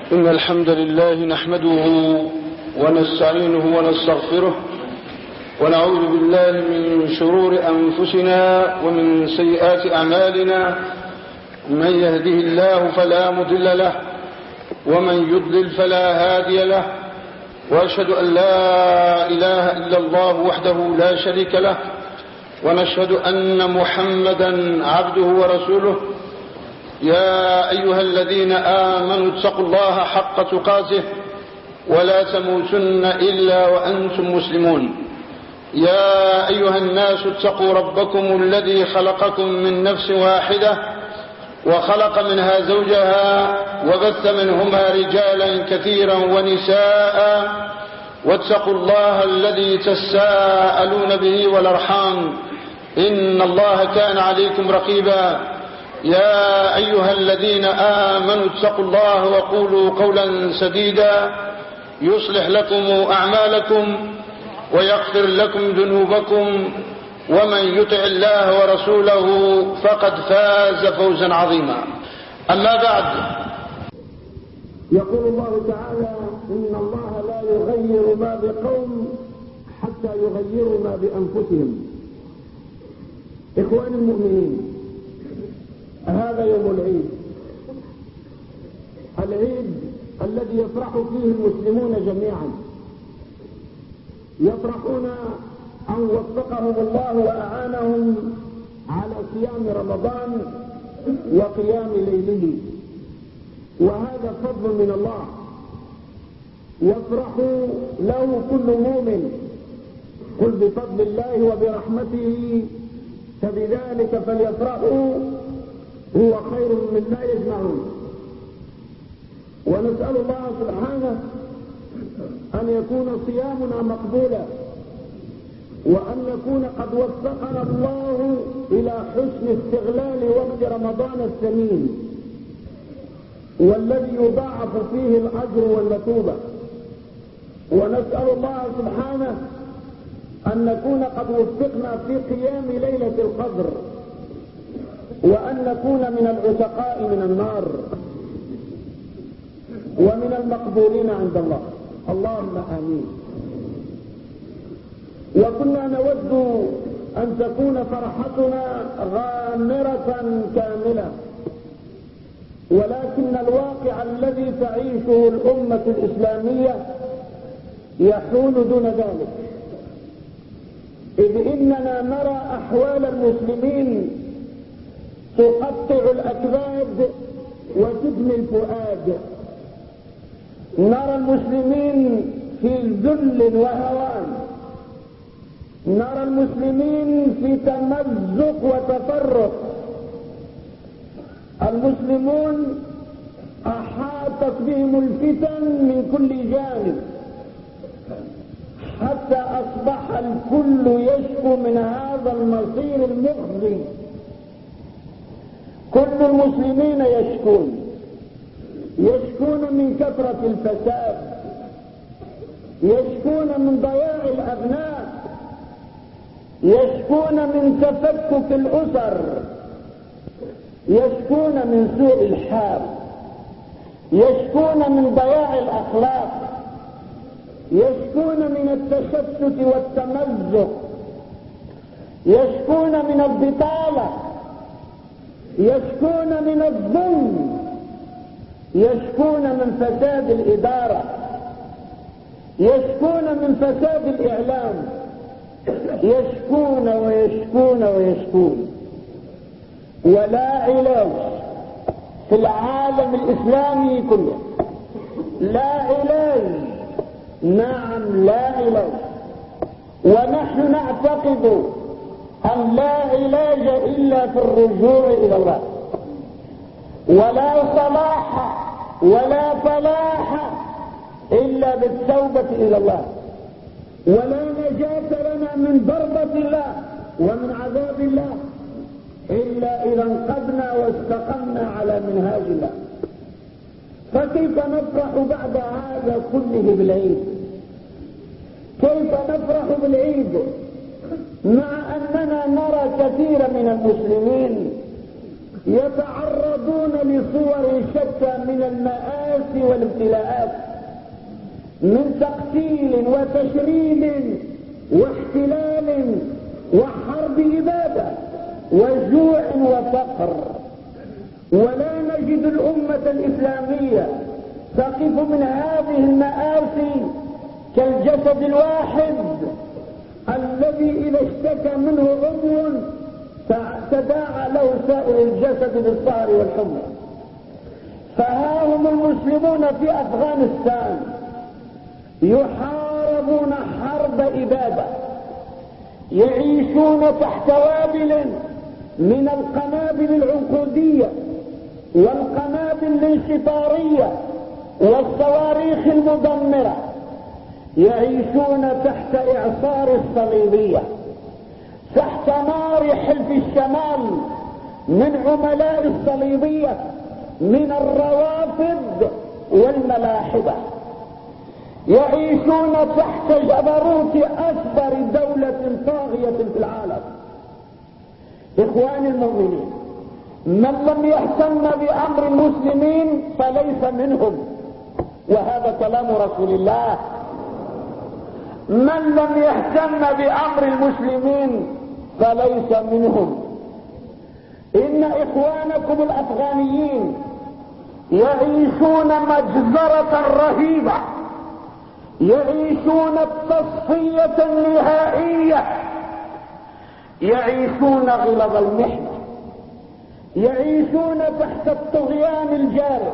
إن الحمد لله نحمده ونستعينه ونستغفره ونعوذ بالله من شرور أنفسنا ومن سيئات أعمالنا. من يهده الله فلا مضل له ومن يضلل فلا هادي له، وأشهد أن لا إله إلا الله وحده لا شريك له، ونشهد أن محمدا عبده ورسوله. يا أيها الذين آمنوا اتقوا الله حق تقاته ولا تموتن إلا وأنتم مسلمون. يا أيها الناس اتقوا ربكم الذي خلقكم من نفس واحدة وخلق منها زوجها وبث منهما رجالا كثيرا ونساء، واتقوا الله الذي تساءلون به والأرحام إن الله كان عليكم رقيبا. يا أيها الذين آمنوا اتقوا الله وقولوا قولا سديدا يصلح لكم أعمالكم ويغفر لكم ذنوبكم، ومن يطع الله ورسوله فقد فاز فوزا عظيما. أما بعد، يقول الله تعالى: إن الله لا يغير ما بقوم حتى يغيروا ما بأنفسهم. إخواني المؤمنين، هذا يوم العيد، العيد الذي يفرح فيه المسلمون جميعا، يفرحون أن وفقهم الله وأعانهم على صيام رمضان وقيام ليله، وهذا فضل من الله يفرح له كل مؤمن. قل بفضل الله وبرحمته فبذلك فليفرحوا هو خير مما يجمعون. ونسأل الله سبحانه أن يكون صيامنا مقبولا، وأن نكون قد وفقنا الله إلى حسن استغلال وقت رمضان الثمين والذي يضاعف فيه الأجر والمثوبة. ونسأل الله سبحانه أن نكون قد وفقنا في قيام ليلة القدر، وأن نكون من العتقاء من النار ومن المقبولين عند الله، اللهم آمين. وكنا نود أن تكون فرحتنا غامرة كاملة، ولكن الواقع الذي تعيشه الأمة الإسلامية يحول دون ذلك، إذ إننا نرى أحوال المسلمين تقطع الأكباد وتدمي الفؤاد. نرى المسلمين في ذل وهوان، نرى المسلمين في تمزق وتفرق. المسلمون أحاطت بهم الفتن من كل جانب، حتى أصبح الكل يشكو من هذا المصير المخزي. كل المسلمين يشكون من كثرة الفساد، يشكون من ضياع الأبناء، يشكون من تفكك الأسر، يشكون من سوء الحال، يشكون من ضياع الأخلاق، يشكون من التشتت والتمزق، يشكون من البطالة، يشكون من الظلم، يشكون من فساد الإدارة، يشكون من فساد الإعلام، يشكون ويشكون ويشكون. ولا علاج في العالم الإسلامي كله، لا علاج، نعم لا علاج. ونحن نعتقد أن لا علاج إلا في الرجوع إلى الله، ولا صلاح ولا فلاح إلا بالتوبة إلى الله، ولا نجاة لنا من ضربة الله ومن عذاب الله إلا إذا انقذنا واستقمنا على منهاج الله. فكيف نفرح بعد هذا كله بالعيد؟ كيف نفرح بالعيد مع أننا نرى كثيرا من المسلمين يتعرضون لصور شتى من المآسي والابتلاءات، من تقتيل وتشريد واحتلال وحرب إبادة وجوع وفقر. ولا نجد الأمة الإسلامية تقف من هذه المآسي كالجسد الواحد الذي إذا اشتكى منه عضو تداعى له سائر الجسد بالسهر والحمى. فها هم المسلمون في أفغانستان يحاربون حرب إبادة، يعيشون تحت وابل من القنابل العنقودية والقنابل الانشطارية والصواريخ المدمرة، يعيشون تحت إعصار الصليبية، تحت نار حلف الشمال من عملاء الصليبية من الروافض والملاحدة، يعيشون تحت جبروت أكبر دولة طاغية في العالم. إخواني المؤمنين، من لم يهتم بأمر المسلمين فليس منهم، وهذا كلام رسول الله. من لم يهتم بأمر المسلمين فليس منهم. إن إخوانكم الأفغانيين يعيشون مجزرة رهيبة، يعيشون التصفية النهائية، يعيشون غلظ المحنة، يعيشون تحت الطغيان الجارف،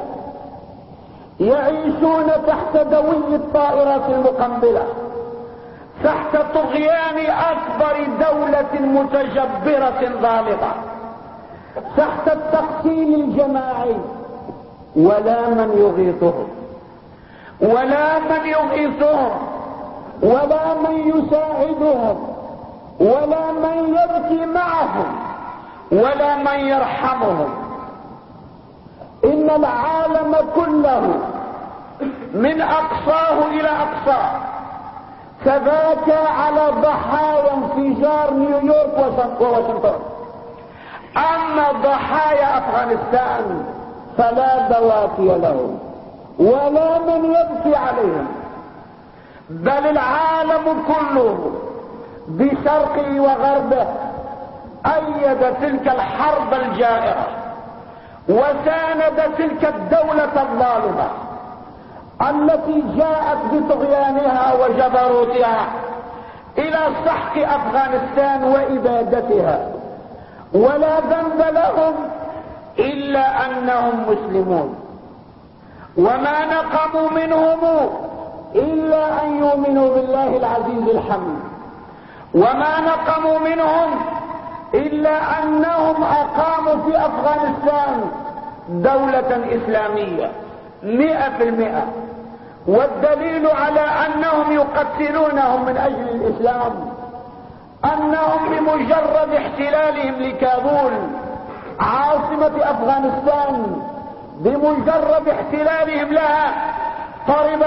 يعيشون تحت دوي الطائرات المقنبلة، تحت طغيان أكبر دولة متجبرة ظالمة، تحت التقسيم الجماعي، ولا من يغيثهم ولا من يغيثهم ولا من يساعدهم ولا من يبكي معهم ولا من يرحمهم. إن العالم كله من أقصاه إلى أقصاه تباكى على ضحايا انفجار نيويورك وواشنطن. أما ضحايا أفغانستان فلا بواكي لهم ولا من يبكي عليهم، بل العالم كله بشرقه وغربه أيد تلك الحرب الجائرة وساند تلك الدولة الظالمة التي جاءت بطغيانها وجبروتها إلى سحق أفغانستان وإبادتها، ولا ذنب لهم إلا أنهم مسلمون، وما نقموا منهم إلا أن يؤمنوا بالله العزيز الحميد، وما نقموا منهم إلا أنهم أقاموا في أفغانستان دولة إسلامية 100%. والدليل على أنهم يقتلونهم من أجل الإسلام أنهم بمجرد احتلالهم لكابول عاصمة أفغانستان، بمجرد احتلالهم لها طرب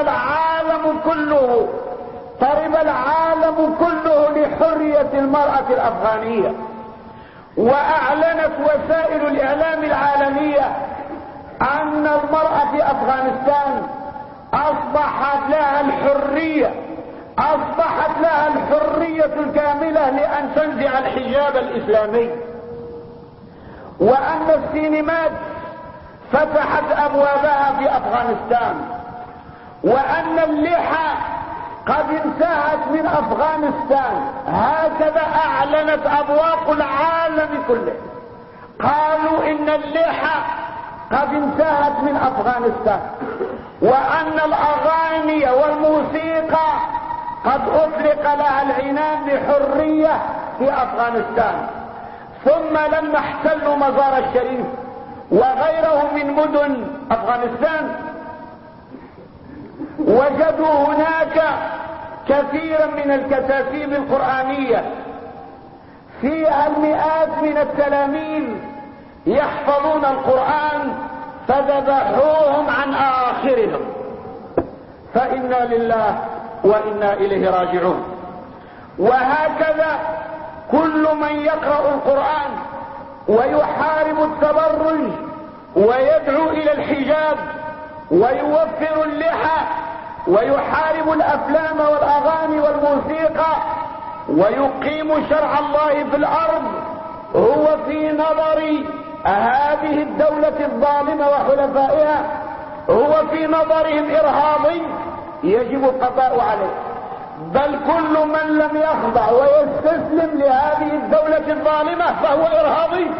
العالم كله لحرية المرأة الأفغانية. وأعلنت وسائل الإعلام العالمية أن المرأة في أفغانستان أصبحت لها الحرية الكاملة لأن تنزع الحجاب الإسلامي، وأن السينمات فتحت أبوابها في أفغانستان، وأن اللحى قد انتهت من أفغانستان. هكذا أعلنت أبواق العالم كله، قالوا إن اللحى قد انتهت من أفغانستان، وأن الأغاني والموسيقى قد أطلق لها العنان بحرية في أفغانستان. ثم لما احتلوا مزار الشريف وغيره من مدن أفغانستان وجدوا هناك كثيرا من الكتاتيب القرآنية فيها المئات من التلاميذ يحفظون القرآن، فذبحوهم عن آخرهم. فإنا لله وإنا إليه راجعون. وهكذا كل من يقرأ القرآن ويحارب التبرج ويدعو الى الحجاب ويوفر اللحى ويحارب الافلام والاغاني والموسيقى ويقيم شرع الله في الارض، هو في نظر هذه الدولة الظالمة وحلفائها هو في نظرهم ارهابي يجب القضاء عليه. بل كل من لم يخضع ويستسلم لهذه الدولة الظالمة فهو ارهابي،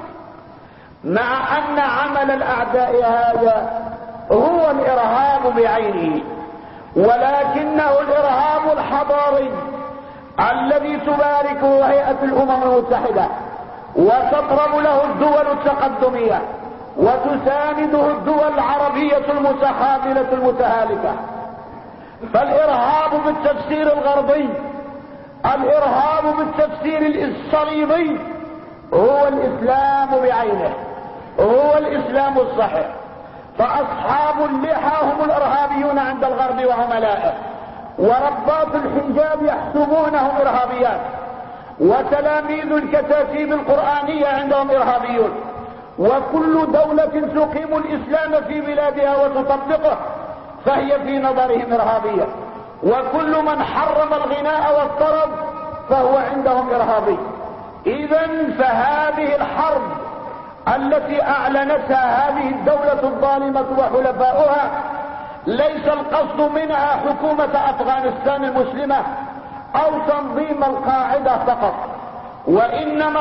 مع ان عمل الاعداء هذا هو الارهاب بعينه، ولكنه الارهاب الحضاري الذي تباركه هيئة الامم المتحدة وتطرب له الدول التقدمية وتسانده الدول العربية المتخاذلة المتهالكة. فالارهاب بالتفسير الغربي، الارهاب بالتفسير الصليبي هو الاسلام بعينه، هو الاسلام الصحيح. فاصحاب اللحى هم الارهابيون عند الغرب وعملائه، ورباط الحجاب يحسبونهم ارهابيات، وتلاميذ الكتاتيب القرآنية عندهم ارهابيون. وكل دولة تقيم الاسلام في بلادها وتطبقه فهي في نظرهم ارهابية، وكل من حرم الغناء والطرب فهو عندهم ارهابي. اذن فهذه الحرب التي اعلنتها هذه الدولة الظالمة وحلفاؤها ليس القصد منها حكومة افغانستان المسلمة او تنظيم القاعدة فقط، وانما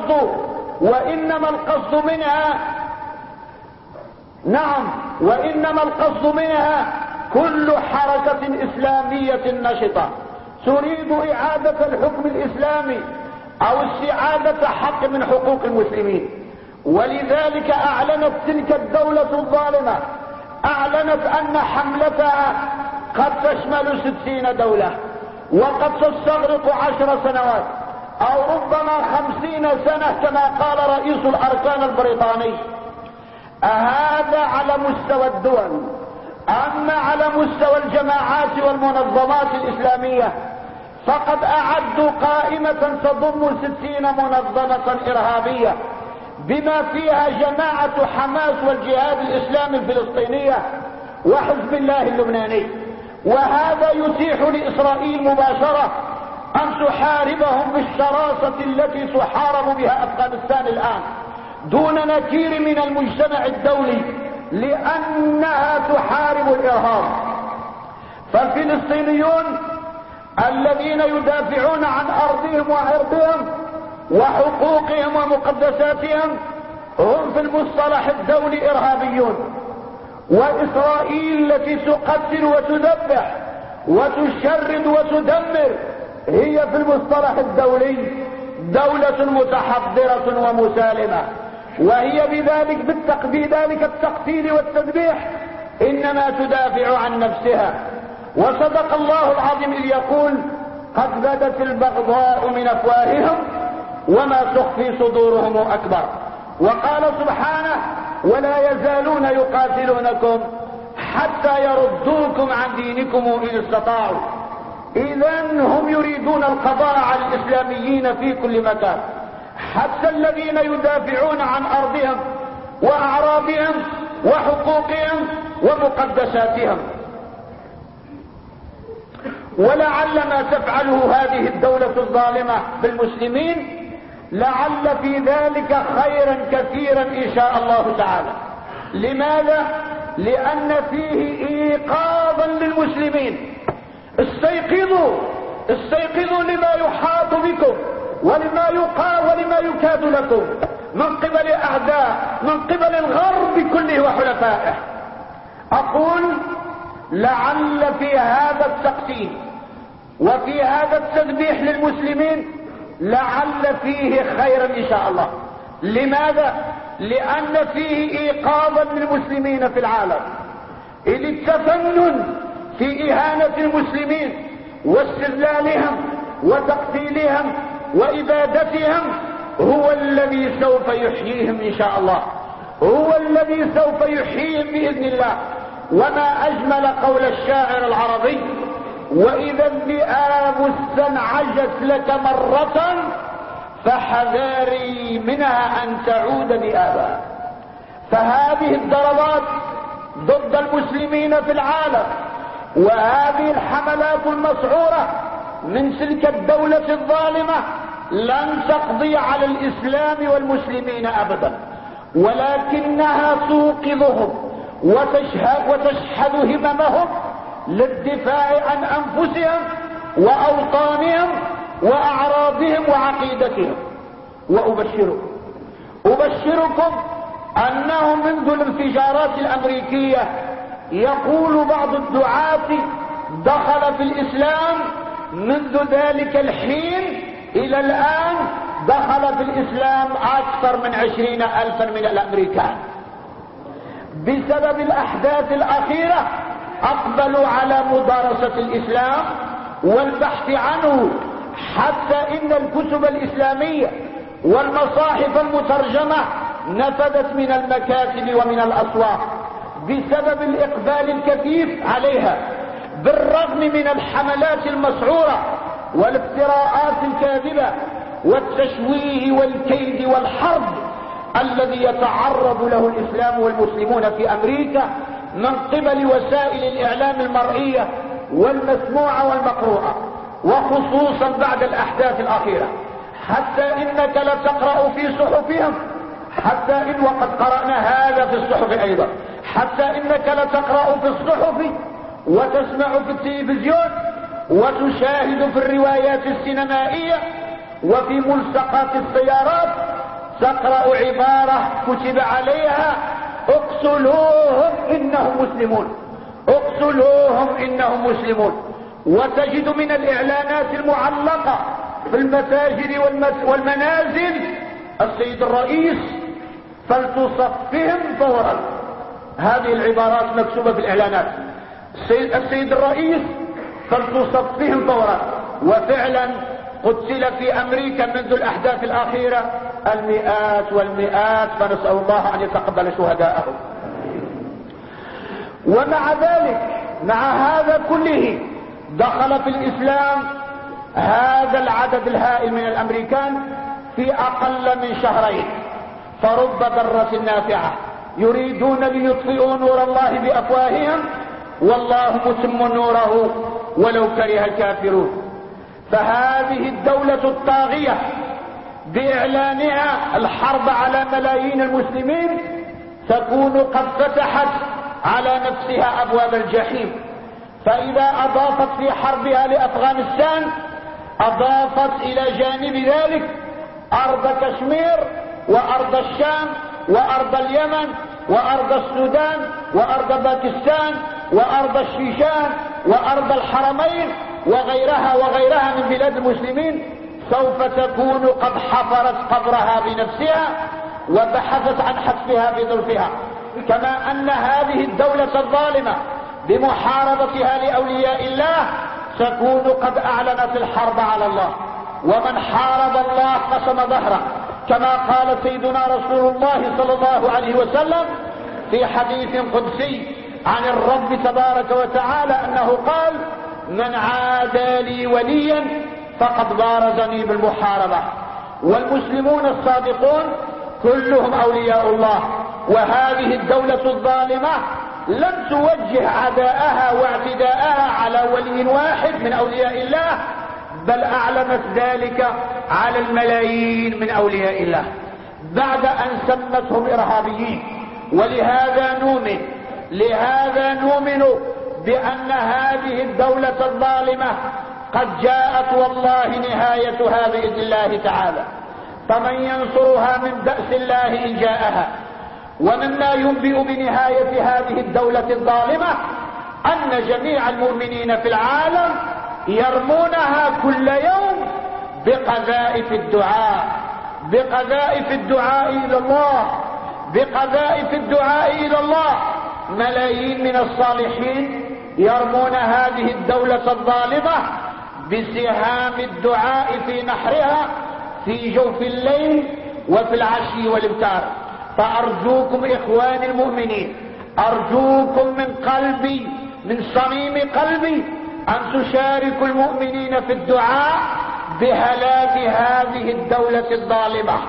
القصد منها وانما القصد منها كل حركة اسلامية نشطة تريد اعادة الحكم الاسلامي او استعادة حق من حقوق المسلمين. ولذلك اعلنت تلك الدولة الظالمة، اعلنت ان حملتها قد تشمل 60 دولة وقد تستغرق 10 سنوات او ربما 50 سنة كما قال رئيس الاركان البريطاني. هذا على مستوى الدول. اما على مستوى الجماعات والمنظمات الاسلامية فقد اعدوا قائمة تضم 60 منظمة ارهابية بما فيها جماعة حماس والجهاد الاسلامي الفلسطينية وحزب الله اللبناني. وهذا يتيح لاسرائيل مباشرة ان تحاربهم بالشراسة التي تحارب بها افغانستان الان دون نكير من المجتمع الدولي، لانها تحارب الارهاب. فالفلسطينيون الذين يدافعون عن ارضهم وعرضهم وحقوقهم ومقدساتهم هم في المصطلح الدولي ارهابيون، واسرائيل التي تقتل وتذبح وتشرد وتدمر هي في المصطلح الدولي دولة متحضرة ومسالمة، وهي بذلك التقتيل والتذبيح انما تدافع عن نفسها. وصدق الله العظيم اذ يقول قد بدت البغضاء من افواههم وما تخفي صدورهم اكبر. وقال سبحانه ولا يزالون يقاتلونكم حتى يردوكم عن دينكم ان استطاعوا. اذن هم يريدون القضاء على الاسلاميين في كل مكان، حتى الذين يدافعون عن ارضهم واعراضهم وحقوقهم ومقدساتهم. ولعل ما تفعله هذه الدولة الظالمة بالمسلمين لعل في ذلك خيرا كثيرا ان شاء الله تعالى. لماذا؟ لان فيه ايقاظا للمسلمين. استيقظوا لما يحاط بكم ولما ولما يكاد لكم من قبل اعداء، من قبل الغرب كله وحلفائه. اقول لعل في هذا التقسيم وفي هذا التذبيح للمسلمين لعل فيه خيرا ان شاء الله. لماذا؟ لان فيه ايقاظا للمسلمين في العالم. اذ التفنن في اهانة المسلمين واستذلالهم وتقتيلهم وابادتهم هو الذي سوف يحييهم ان شاء الله، هو الذي سوف يحييهم باذن الله. وما اجمل قول الشاعر العربي واذا الذئاب استنعجت لك مرة فحذاري منها أن تعود بآباء. فهذه الضربات ضد المسلمين في العالم وهذه الحملات المسعورة من تلك الدولة الظالمة لن تقضي على الإسلام والمسلمين أبدا، ولكنها توقظهم وتشحذ هممهم للدفاع عن أنفسهم وأوطانهم وأعراضهم وعقيدتهم. وأبشركم أنه منذ الانفجارات الأمريكية يقول بعض الدعاة دخل في الإسلام منذ ذلك الحين إلى الآن دخل في الإسلام أكثر من 20,000 من الأمريكان. بسبب الأحداث الأخيرة أقبلوا على مدارسة الإسلام والبحث عنه، حتى إن الكتب الإسلامية والمصاحف المترجمة نفذت من المكاتب ومن الأسواق بسبب الإقبال الكثيف عليها، بالرغم من الحملات المسعورة والافتراءات الكاذبة والتشويه والكيد والحرب الذي يتعرض له الإسلام والمسلمون في أمريكا من قبل وسائل الإعلام المرئية والمسموعة والمقروءة، وخصوصا بعد الأحداث الأخيرة، حتى إنك لتقرأ في صحفهم، حتى إن وقد قرأنا هذا في الصحف أيضا، حتى إنك لتقرأ في الصحف وتسمع في التلفزيون وتشاهد في الروايات السينمائية وفي ملصقات السيارات تقرأ عبارة كتب عليها اقتلوهم إنهم مسلمون، اقتلوهم إنهم مسلمون. وتجد من الإعلانات المعلقة في المساجد والمنازل السيد الرئيس فلتصفهم فورا. هذه العبارات مكتوبة في الإعلانات، السيد الرئيس فلتصفهم فورا. وفعلا قتل في أمريكا منذ الأحداث الأخيرة المئات والمئات، فنسأل الله أن يتقبل شهداءهم. ومع ذلك مع هذا كله دخل في الإسلام هذا العدد الهائل من الأمريكان في أقل من شهرين، فرب ضرة نافعة يريدون ليطفئوا نور الله بأفواههم والله متم نوره ولو كره الكافرون. فهذه الدولة الطاغية بإعلانها الحرب على ملايين المسلمين تكون قد فتحت على نفسها أبواب الجحيم. فإذا أضافت في حربها لأفغانستان أضافت إلى جانب ذلك أرض كشمير وأرض الشام وأرض اليمن وأرض السودان وأرض باكستان وأرض الشيشان وأرض الحرمين وغيرها من بلاد المسلمين. سوف تكون قد حفرت قبرها بنفسها وبحثت عن حتفها بظلفها. كما أن هذه الدولة الظالمة بمحاربتها لأولياء الله تكون قد أعلنت الحرب على الله، ومن حارب الله قسم ظهره، كما قال سيدنا رسول الله صلى الله عليه وسلم في حديث قدسي عن الرب تبارك وتعالى أنه قال: من عادى لي وليا فقد بارزني بالمحاربة. والمسلمون الصادقون كلهم أولياء الله، وهذه الدولة الظالمة لم توجه عداءها واعتداءها على ولي واحد من أولياء الله، بل أعلنت ذلك على الملايين من أولياء الله بعد أن سمتهم إرهابيين. ولهذا نؤمن بأن هذه الدولة الظالمة قد جاءت والله نهايتها بإذن الله تعالى. فمن ينصرها من بأس الله إن جاءها. ومما ينبئ بنهاية هذه الدولة الظالمة أن جميع المؤمنين في العالم يرمونها كل يوم بقذائف الدعاء إلى الله، بقذائف الدعاء إلى الله. ملايين من الصالحين يرمون هذه الدولة الظالمة بسهام الدعاء في نحرها في جوف الليل وفي العشي والإبكار. فأرجوكم إخواني المؤمنين، أرجوكم من قلبي، من صميم قلبي، أن تشاركوا المؤمنين في الدعاء بهلاك هذه الدولة الظالمة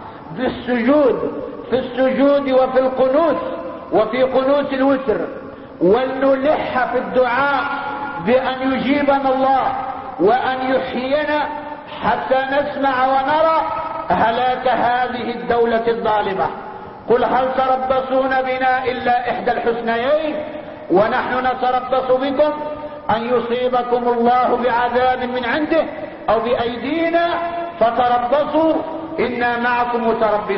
في السجود وفي القنوت وفي قنوت الوتر، ولنلح في الدعاء بأن يجيبنا الله وأن يحيينا حتى نسمع ونرى هلاك هذه الدولة الظالمة. قل هل تربصون بنا إلا إحدى الحسنيين ونحن نتربص بكم أن يصيبكم الله بعذاب من عنده أو بأيدينا فتربصوا إنا معكم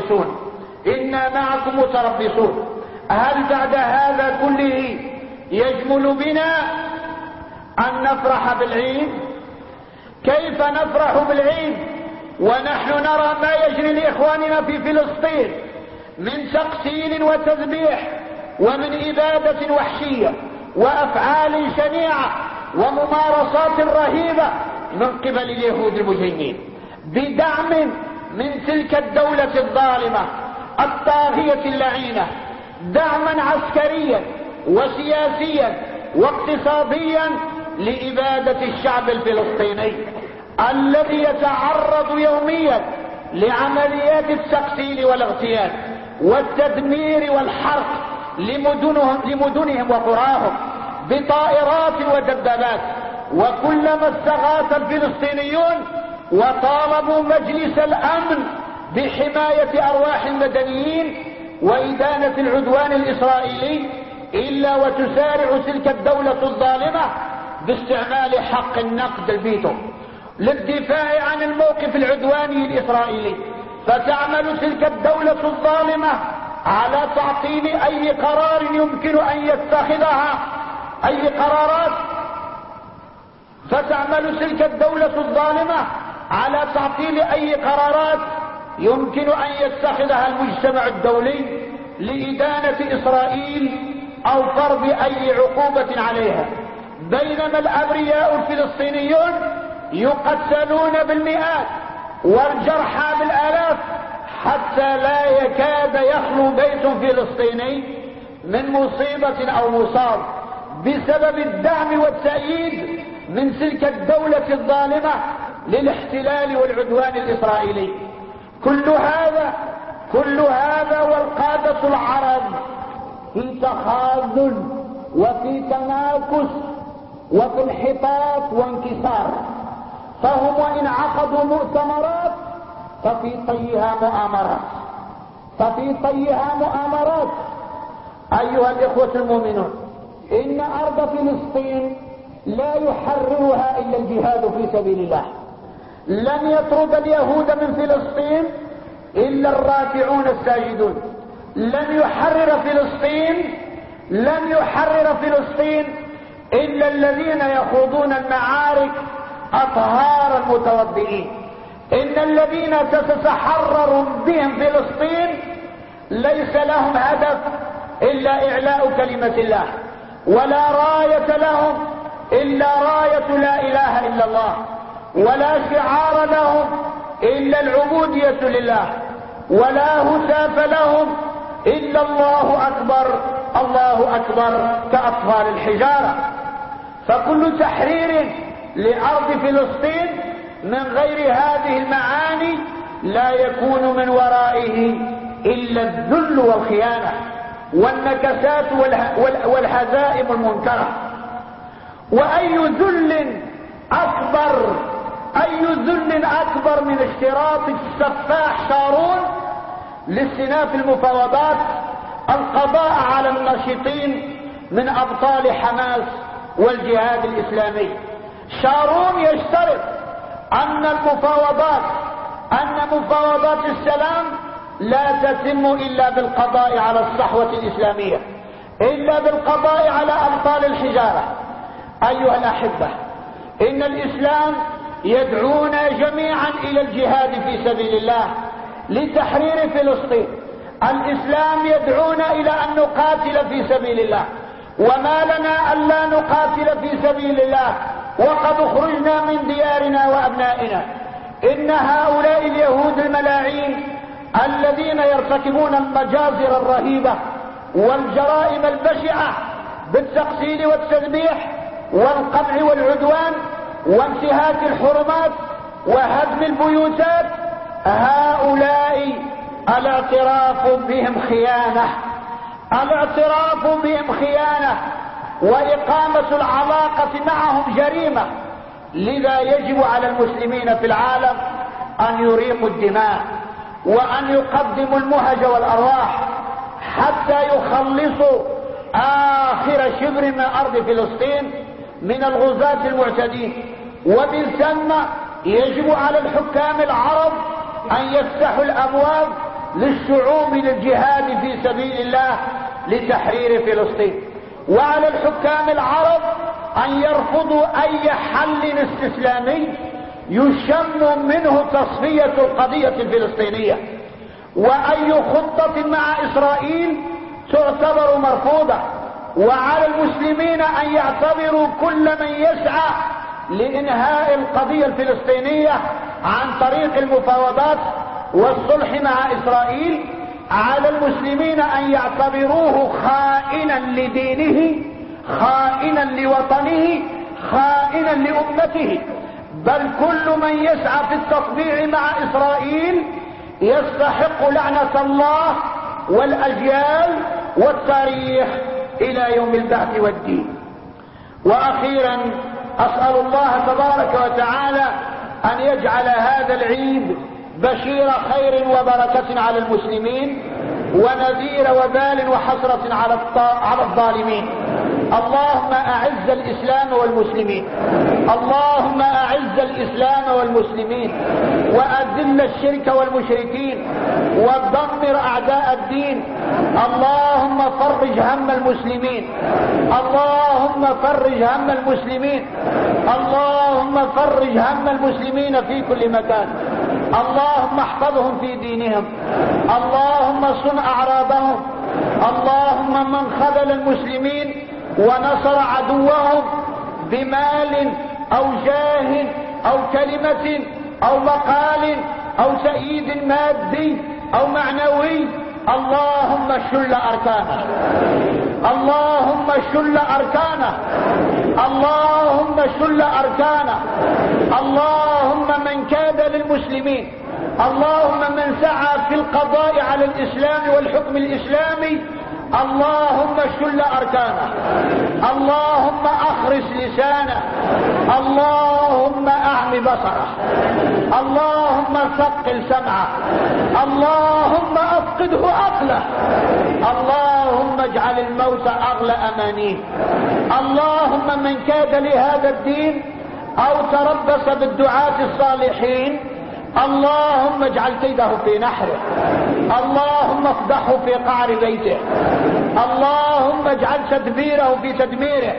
متربصون. هل بعد هذا كله يجمل بنا أن نفرح بالعيد؟ كيف نفرح بالعيد ونحن نرى ما يجري لإخواننا في فلسطين من تقتيل وتذبيح ومن إبادة وحشية وأفعال شنيعة وممارسات رهيبة من قبل اليهود المجرمين بدعم من تلك الدولة الظالمة الطاغية اللعينة، دعما عسكريا وسياسيا واقتصاديا لإبادة الشعب الفلسطيني الذي يتعرض يوميا لعمليات التقتيل والاغتيال والتدمير والحرق لمدنهم وقراهم بطائرات ودبابات. وكلما استغاث الفلسطينيون وطالبوا مجلس الأمن بحماية أرواح المدنيين وإدانة العدوان الإسرائيلي إلا وتسارع تلك الدولة الظالمة باستعمال حق النقد الفيتو للدفاع عن الموقف العدواني الإسرائيلي. فتعمل تلك الدولة الظالمة على تعطيل أي قرار يمكن أن يتخذها أي قرارات. فتعمل تلك الدولة الظالمة على تعطيل أي قرارات يمكن أن يتخذها المجتمع الدولي لإدانة إسرائيل أو فرض أي عقوبة عليها، بينما الأبرياء الفلسطينيون يقتلون بالمئات والجرحى بالآلاف حتى لا يكاد يخلو بيت فلسطيني من مصيبة أو مصاب بسبب الدعم والتأييد من تلك الدولة الظالمة للاحتلال والعدوان الإسرائيلي. كل هذا والقادة العرب في تخاذل وفي تناكس وفي انحطاط وانكسار، فهم وإن عقدوا مؤتمرات ففي طيها مؤامرات. أيها الإخوة المؤمنون، إن أرض فلسطين لا يحررها إلا الجهاد في سبيل الله. لن يطرد اليهود من فلسطين إلا الراكعون الساجدون. لن يحرر فلسطين إلا الذين يخوضون المعارك أطهار المتوضئين. إن الذين تتحرر بهم فلسطين ليس لهم هدف إلا إعلاء كلمة الله، ولا راية لهم إلا راية لا إله إلا الله، ولا شعار لهم إلا العبودية لله، ولا هتاف لهم إلا الله أكبر الله أكبر كأطفال الحجارة. فكل تحرير لأرض فلسطين من غير هذه المعاني لا يكون من ورائه إلا الذل والخيانة والنكسات والهزائم المنكرة. وأي ذل أكبر من اشتراط السفاح شارون لاستئناف المفاوضات القضاء على الناشطين من أبطال حماس والجهاد الإسلامي. شارون يشترط أن مفاوضات السلام لا تتم إلا بالقضاء على الصحوة الإسلامية، إلا بالقضاء على أبطال الحجارة. أيها الأحبة، إن الإسلام يدعونا جميعا إلى الجهاد في سبيل الله لتحرير فلسطين. الإسلام يدعونا إلى أن نقاتل في سبيل الله، وما لنا ألا نقاتل في سبيل الله وقد خرجنا من ديارنا وأبنائنا. إن هؤلاء اليهود الملاعين الذين يرتكبون المجازر الرهيبة والجرائم البشعة بالتقتيل والتذبيح والقمع والعدوان وانتهاك الحرمات وهدم البيوتات، هؤلاء الاعتراف بهم خيانة، الاعتراف بهم خيانة، وإقامة العلاقة معهم جريمة. لذا يجب على المسلمين في العالم أن يريقوا الدماء وأن يقدموا المهج والأرواح حتى يخلصوا آخر شبر من أرض فلسطين من الغزاة المعتدين. ومن ثم يجب على الحكام العرب أن يفتحوا الأبواب للشعوب للجهاد في سبيل الله لتحرير فلسطين، وعلى الحكام العرب أن يرفضوا أي حل استسلامي يشم منه تصفية القضية الفلسطينية، وأي خطة مع إسرائيل تعتبر مرفوضة. وعلى المسلمين أن يعتبروا كل من يسعى لإنهاء القضية الفلسطينية عن طريق المفاوضات والصلح مع إسرائيل، على المسلمين أن يعتبروه خائنا لدينه، خائنا لوطنه، خائنا لأمته. بل كل من يسعى في التطبيع مع إسرائيل يستحق لعنة الله والأجيال والتاريخ إلى يوم البعث والدين. وأخيرا أسأل الله تبارك وتعالى أن يجعل هذا العيد بشير خير وبركة على المسلمين ونذير وبال وحسرة على الظالمين. اللهم أعز الإسلام والمسلمين، اللهم أعز الإسلام والمسلمين، وأذل الشرك والمشركين، ودمر أعداء الدين. اللهم فرج هم المسلمين، اللهم فرج هم المسلمين، اللهم فرج هم المسلمين في كل مكان. اللهم احفظهم في دينهم، اللهم صن أعراضهم. اللهم من خذل المسلمين ونصر عدوهم بمال أو جاه أو كلمة أو مقال أو تأييد مادي أو معنوي، اللهم شل أركانه، اللهم شل أركانه، اللهم شل أركانه. اللهم من كاد للمسلمين، اللهم من سعى في القضاء على الإسلام والحكم الإسلامي، اللهم شل أركانه، اللهم أخرس لسانه، اللهم أعم بصره، اللهم ثقل سمعه، اللهم أفقده عقله، اللهم اجعل الموت أغلى أمانيه. اللهم من كاد لهذا الدين أو تربص بالدعاة الصالحين، اللهم اجعل كيده في نحره، اللهم افضحه في قعر بيته، اللهم اجعل تدبيره في تدميره،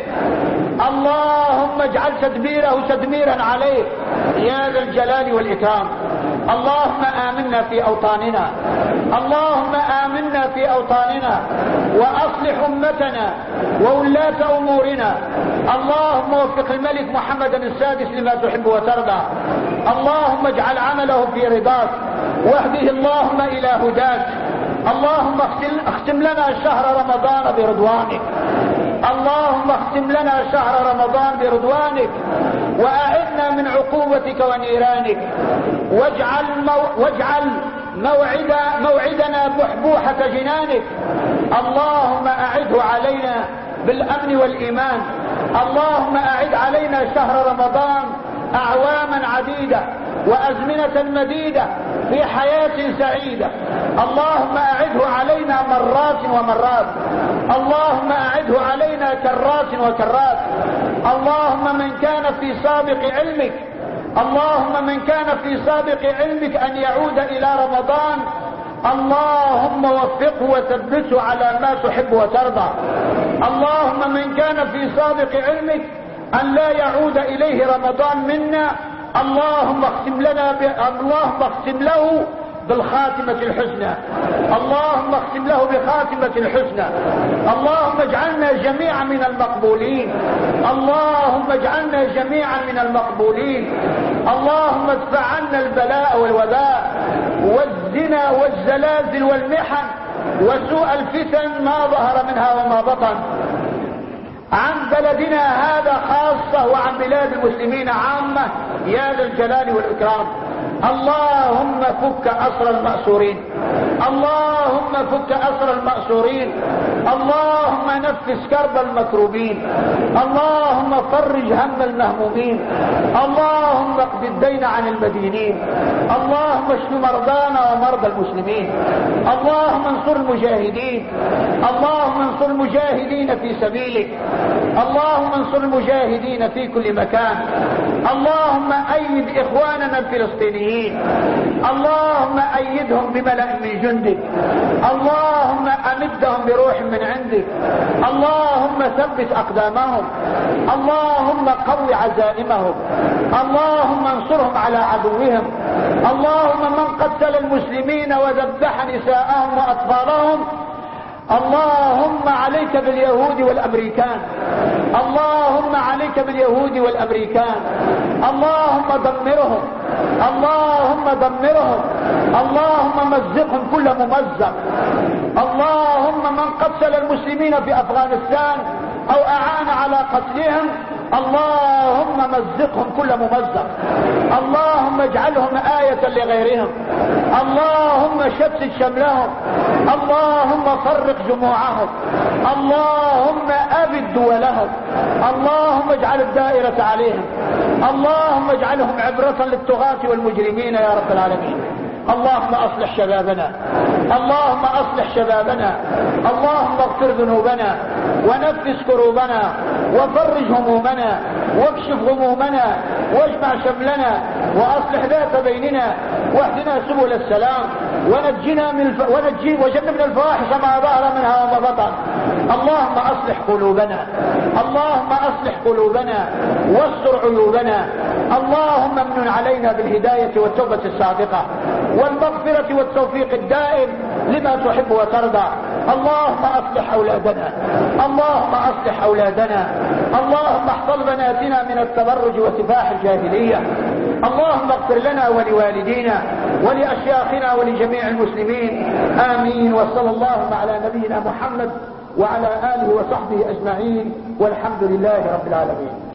اللهم اجعل تدبيره تدميرا عليه يا ذا الجلال والإكرام. اللهم آمنا في أوطاننا، اللهم آمنا في أوطاننا، وأصلح أمتنا وولاة أمورنا. اللهم وفق الملك محمد السادس لما تحب وترضى. اللهم اجعل عمله في رضاك، واهده اللهم إلى هداك. اللهم اختم لنا شهر رمضان برضوانك، اللهم اختم لنا شهر رمضان برضوانك، وأعذنا من عقوبتك ونيرانك، واجعل موعدنا بحبوحة جنانك. اللهم أعده علينا بالأمن والإيمان. اللهم أعد علينا شهر رمضان أعواما عديدة وأزمنة مديدة في حياة سعيدة. اللهم أعده علينا مرات ومرات، اللهم أعده علينا كرات وكرات. اللهم من كان في سابق علمك، اللهم من كان في سابق علمك أن يعود إلى رمضان، اللهم وفقه وثبته على ما تحب وترضى. اللهم من كان في سابق علمك أن لا يعود إليه رمضان منا، اللهم اختم له بالخاتمة الحسنى، اللهم اختم له بخاتمة الحسنى. اللهم اجعلنا جميعا من المقبولين، اللهم اجعلنا جميعا من المقبولين. اللهم ادفع عنا البلاء والوباء والزنا والزلازل والمحن وسوء الفتن ما ظهر منها وما بطن عن بلدنا هذا خاصة وعن بلاد المسلمين عامة، يا ذا الجلال والإكرام. اللهم فك أسر المأسورين، اللهم فك أسر المأسورين، اللهم نفس كرب المكروبين، اللهم فرج هم المهمومين، اللهم اقض الدين عن المدينين، اللهم اشف مرضانا ومرضى المسلمين، اللهم انصر المجاهدين، اللهم انصر المجاهدين في سبيلك، اللهم انصر المجاهدين في كل مكان، اللهم أيد إخواننا الفلسطينيين، اللهم أيدهم بملأ من جندك، اللهم أمدهم بروح من عندك، اللهم ثبت أقدامهم، اللهم قو عزائمهم، اللهم انصرهم على عدوهم، اللهم من قتل المسلمين وذبح نساءهم وأطفالهم اللهم عليك باليهود والأمريكان، اللهم عليك باليهود والأمريكان، اللهم دمرهم، اللهم دمرهم، اللهم مزقهم كل ممزق، اللهم من قتل المسلمين في أفغانستان أو أعان على قتلهم اللهم مزقهم كل ممزق، اللهم اجعلهم آية لغيرهم، اللهم شتت شملهم، اللهم فرق جموعهم، اللهم أبد دولهم، اللهم اجعل الدائرة عليهم، اللهم اجعلهم عبرة للطغاة والمجرمين يا رب العالمين. اللهم أصلح شبابنا، اللهم أصلح شبابنا، اللهم اغفر ذنوبنا ونفس كروبنا وفرج همومنا واكشف غمومنا واجمع شملنا وأصلح ذات بيننا واهدنا سبل السلام ونجنا وجنبنا الفواحش ما ظهر منها وما بطن. اللهم أصلح قلوبنا، اللهم أصلح قلوبنا واستر عيوبنا، اللهم امن علينا بالهداية والتوبة الصادقة والمغفرة والتوفيق الدائم لما تحب وترضى. اللهم أصلح أولادنا، اللهم أصلح أولادنا، اللهم احفظ بناتنا من التبرج وسفاح الجاهلية، اللهم اغفر لنا ولوالدينا ولأشياخنا ولجميع المسلمين آمين. وصلى الله على نبينا محمد وعلى آله وصحبه أجمعين والحمد لله رب العالمين.